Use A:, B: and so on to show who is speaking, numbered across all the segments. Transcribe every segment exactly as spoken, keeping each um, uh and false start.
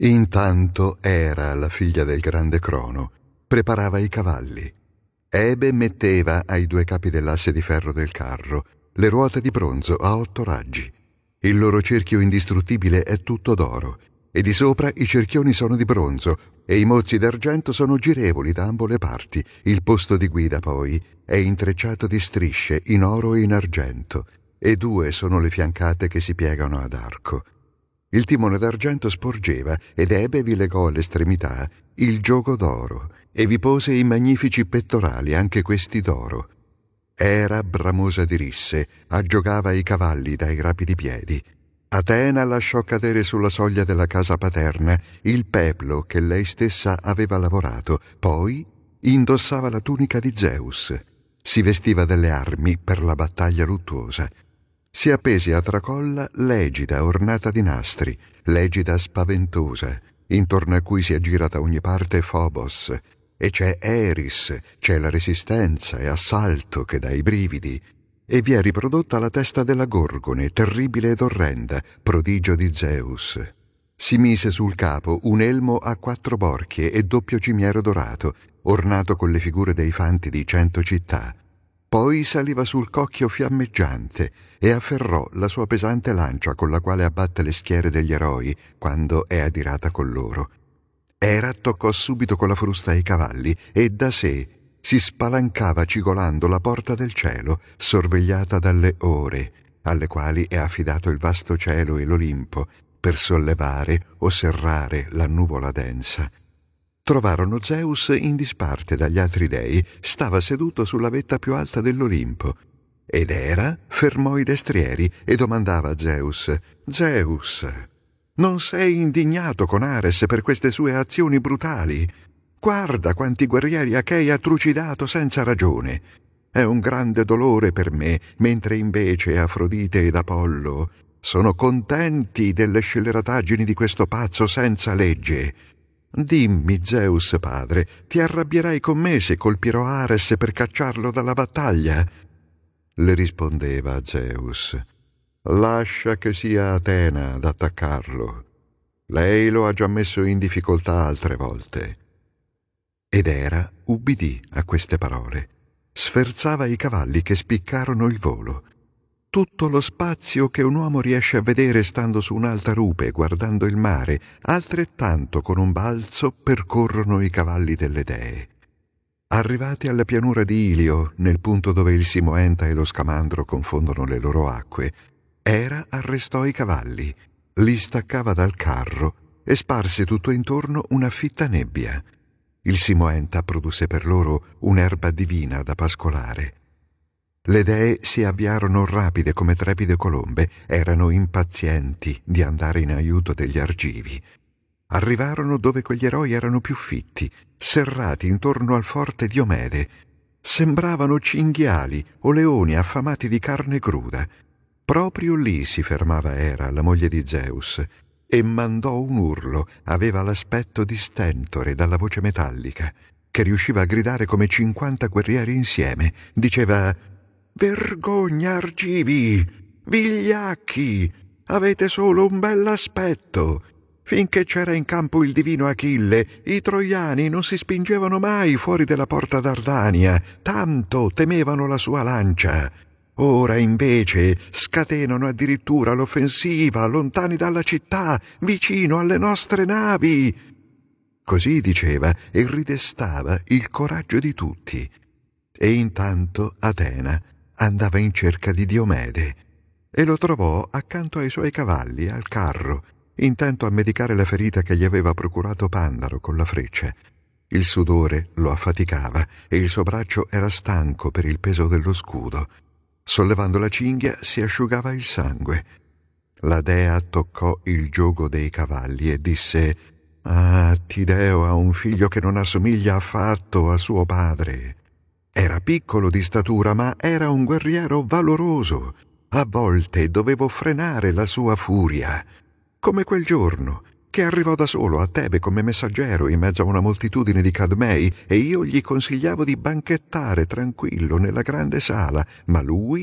A: Intanto Era, la figlia del grande Crono, preparava i cavalli. Ebe metteva ai due capi dell'asse di ferro del carro le ruote di bronzo a otto raggi. Il loro cerchio indistruttibile è tutto d'oro, e di sopra i cerchioni sono di bronzo, e i mozzi d'argento sono girevoli da ambo le parti. Il posto di guida, poi, è intrecciato di strisce in oro e in argento, e due sono le fiancate che si piegano ad arco. Il timone d'argento sporgeva, ed Ebe vi legò all'estremità il giogo d'oro, e vi pose i magnifici pettorali, anche questi d'oro. Era, bramosa di risse, aggiogava i cavalli dai rapidi piedi. Atena lasciò cadere sulla soglia della casa paterna il peplo che lei stessa aveva lavorato, poi indossava la tunica di Zeus, si vestiva delle armi per la battaglia luttuosa. Si appese a tracolla l'egida ornata di nastri, l'egida spaventosa, intorno a cui si aggira da ogni parte Phobos, e c'è Eris, c'è la resistenza e assalto che dà i brividi, e vi è riprodotta la testa della Gorgone, terribile ed orrenda, prodigio di Zeus. Si mise sul capo un elmo a quattro borchie e doppio cimiero dorato, ornato con le figure dei fanti di cento città. Poi saliva sul cocchio fiammeggiante e afferrò la sua pesante lancia con la quale abbatte le schiere degli eroi quando è adirata con loro. Era toccò subito con la frusta ai cavalli e da sé si spalancava cigolando la porta del cielo, sorvegliata dalle ore, alle quali è affidato il vasto cielo e l'Olimpo, per sollevare o serrare la nuvola densa. Trovarono Zeus in disparte dagli altri dei, stava seduto sulla vetta più alta dell'Olimpo. Ed Era fermò i destrieri e domandava a Zeus: «Zeus, non sei indignato con Ares per queste sue azioni brutali? Guarda quanti guerrieri achei ha trucidato senza ragione. È un grande dolore per me, mentre invece Afrodite ed Apollo sono contenti delle scellerataggini di questo pazzo senza legge. Dimmi, Zeus padre, ti arrabbierai con me se colpirò Ares per cacciarlo dalla battaglia?» Le rispondeva Zeus: «Lascia che sia Atena ad attaccarlo. Lei lo ha già messo in difficoltà altre volte». Ed Era ubbidì a queste parole. Sferzava i cavalli che spiccarono il volo. Tutto lo spazio che un uomo riesce a vedere stando su un'alta rupe guardando il mare, altrettanto con un balzo percorrono i cavalli delle dee. Arrivati alla pianura di Ilio, nel punto dove il Simoenta e lo Scamandro confondono le loro acque, Era arrestò i cavalli, li staccava dal carro e sparse tutto intorno una fitta nebbia. Il Simoenta produsse per loro un'erba divina da pascolare. Le dee si avviarono rapide come trepide colombe, erano impazienti di andare in aiuto degli argivi. Arrivarono dove quegli eroi erano più fitti, serrati intorno al forte Diomede. Sembravano cinghiali o leoni affamati di carne cruda. Proprio lì si fermava Era, la moglie di Zeus, e mandò un urlo, aveva l'aspetto di stentore dalla voce metallica, che riusciva a gridare come cinquanta guerrieri insieme. Diceva: «Vergogna, argivi! Vigliacchi! Avete solo un bell'aspetto! Finché c'era in campo il divino Achille, i troiani non si spingevano mai fuori della porta Dardania, tanto temevano la sua lancia. Ora invece scatenano addirittura l'offensiva lontani dalla città, vicino alle nostre navi». Così diceva e ridestava il coraggio di tutti. E intanto Atena andava in cerca di Diomede e lo trovò accanto ai suoi cavalli al carro, intento a medicare la ferita che gli aveva procurato Pandaro con la freccia. Il sudore lo affaticava e il suo braccio era stanco per il peso dello scudo. Sollevando la cinghia si asciugava il sangue. La dea toccò il giogo dei cavalli e disse: «Ah, Tideo ha un figlio che non assomiglia affatto a suo padre. Era piccolo di statura, ma era un guerriero valoroso. A volte dovevo frenare la sua furia, come quel giorno che arrivò da solo a Tebe come messaggero in mezzo a una moltitudine di Cadmei, e io gli consigliavo di banchettare tranquillo nella grande sala, ma lui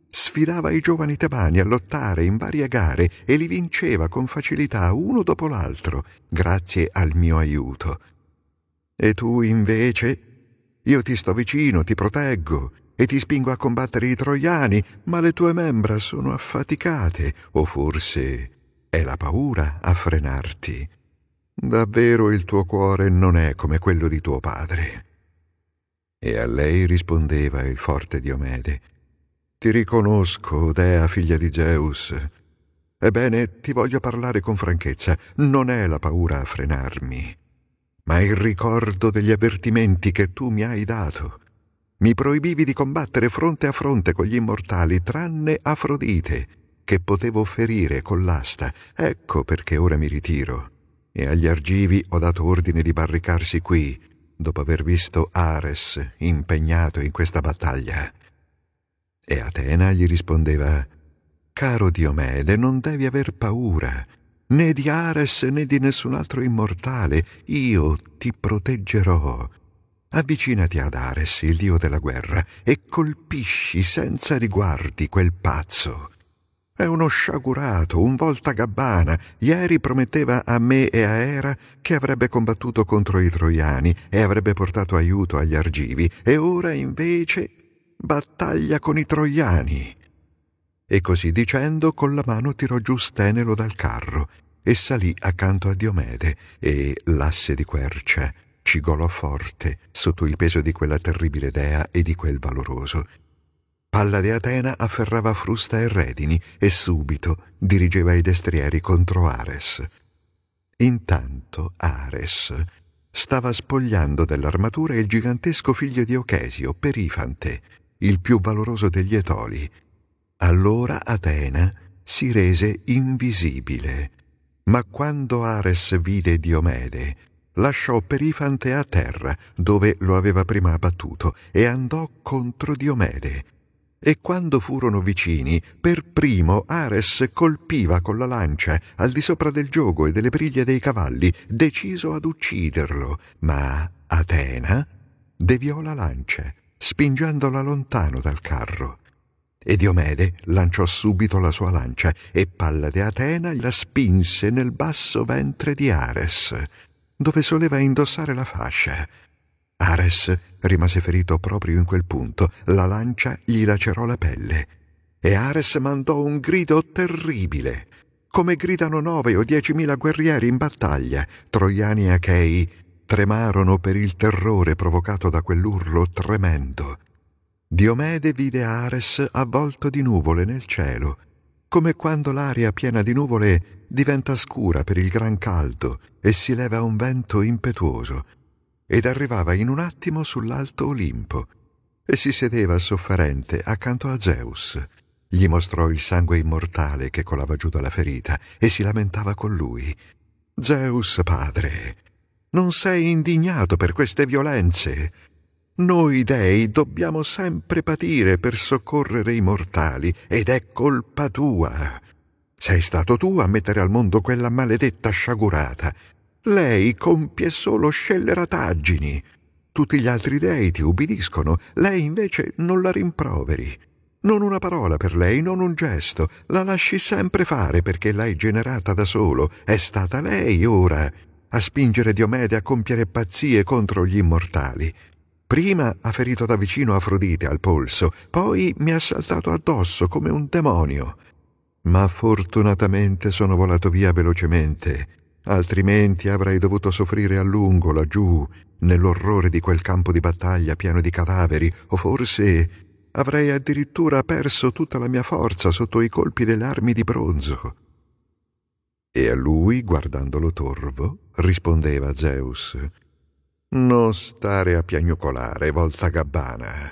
A: Sfidava i giovani tebani a lottare in varie gare e li vinceva con facilità uno dopo l'altro, grazie al mio aiuto. E tu, invece, io ti sto vicino, ti proteggo e ti spingo a combattere i troiani, ma le tue membra sono affaticate, o forse è la paura a frenarti. Davvero il tuo cuore non è come quello di tuo padre. E a lei rispondeva il forte Diomede: Ti riconosco, dea figlia di Zeus. Ebbene, ti voglio parlare con franchezza. Non è la paura a frenarmi, ma il ricordo degli avvertimenti che tu mi hai dato. Mi proibivi di combattere fronte a fronte con gli immortali, tranne Afrodite, che potevo ferire con l'asta. Ecco perché ora mi ritiro. E agli Argivi ho dato ordine di barricarsi qui, dopo aver visto Ares impegnato in questa battaglia. E Atena gli rispondeva: Caro Diomede, non devi aver paura, né di Ares né di nessun altro immortale. Io ti proteggerò. Avvicinati ad Ares, il dio della guerra, e colpisci senza riguardi quel pazzo. È uno sciagurato, un voltagabbana. Ieri prometteva a me e a Era che avrebbe combattuto contro i troiani e avrebbe portato aiuto agli Argivi, e ora invece battaglia con i troiani. E così dicendo, con la mano tirò giù Stenelo dal carro e salì accanto a Diomede, e l'asse di quercia cigolò forte sotto il peso di quella terribile dea e di quel valoroso. Pallade Atena afferrava frusta e redini e subito dirigeva i destrieri contro Ares. Intanto Ares stava spogliando dell'armatura il gigantesco figlio di Ochesio, Perifante, il più valoroso degli Etoli. Allora Atena si rese invisibile, ma quando Ares vide Diomede, lasciò Perifante a terra, dove lo aveva prima abbattuto, e andò contro Diomede. E quando furono vicini, per primo Ares colpiva con la lancia al di sopra del giogo e delle briglie dei cavalli, deciso ad ucciderlo, ma Atena deviò la lancia, spingendola lontano dal carro. E Diomede lanciò subito la sua lancia, e Pallade Atena la spinse nel basso ventre di Ares, dove soleva indossare la fascia. Ares rimase ferito proprio in quel punto, la lancia gli lacerò la pelle, e Ares mandò un grido terribile, come gridano nove o diecimila guerrieri in battaglia. Troiani e Achei tremarono per il terrore provocato da quell'urlo tremendo. Diomede vide Ares avvolto di nuvole nel cielo, come quando l'aria piena di nuvole diventa scura per il gran caldo e si leva un vento impetuoso, ed arrivava in un attimo sull'alto Olimpo e si sedeva sofferente accanto a Zeus. Gli mostrò il sangue immortale che colava giù dalla ferita e si lamentava con lui. Zeus padre, non sei indignato per queste violenze? Noi dei dobbiamo sempre patire per soccorrere i mortali, ed è colpa tua. Sei stato tu a mettere al mondo quella maledetta sciagurata. Lei compie solo scellerataggini. Tutti gli altri dei ti ubbidiscono, lei invece non la rimproveri. Non una parola per lei, non un gesto. La lasci sempre fare perché l'hai generata da solo. È stata lei ora a spingere Diomede a compiere pazzie contro gli immortali. Prima ha ferito da vicino Afrodite al polso, poi mi ha saltato addosso come un demonio. Ma fortunatamente sono volato via velocemente, altrimenti avrei dovuto soffrire a lungo laggiù, nell'orrore di quel campo di battaglia pieno di cadaveri, o forse avrei addirittura perso tutta la mia forza sotto i colpi delle armi di bronzo. E a lui, guardandolo torvo, rispondeva Zeus: Non stare a piagnucolare, voltagabbana.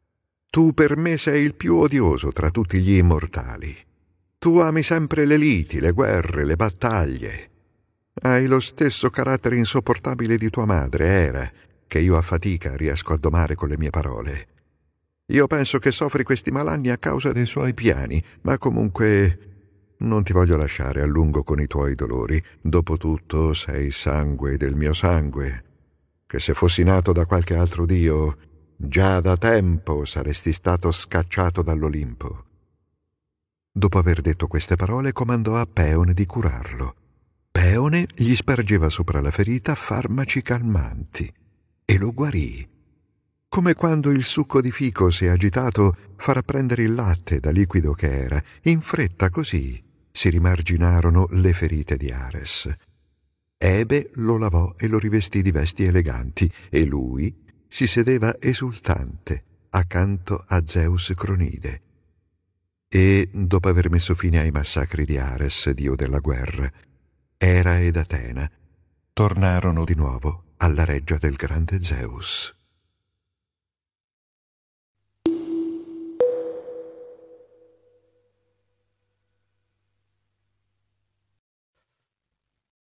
A: Tu per me sei il più odioso tra tutti gli immortali. Tu ami sempre le liti, le guerre, le battaglie. Hai lo stesso carattere insopportabile di tua madre, Era, che io a fatica riesco a domare con le mie parole. Io penso che soffri questi malanni a causa dei suoi piani, ma comunque non ti voglio lasciare a lungo con i tuoi dolori. Dopotutto sei sangue del mio sangue, che se fossi nato da qualche altro dio, già da tempo saresti stato scacciato dall'Olimpo. Dopo aver detto queste parole, comandò a Peone di curarlo. Peone gli spargeva sopra la ferita farmaci calmanti e lo guarì. Come quando il succo di fico, se agitato, farà prendere il latte da liquido che era. In fretta così si rimarginarono le ferite di Ares. Ebe lo lavò e lo rivestì di vesti eleganti, e lui si sedeva esultante accanto a Zeus Cronide. E, dopo aver messo fine ai massacri di Ares, dio della guerra, Era ed Atena tornarono di nuovo alla reggia del grande Zeus.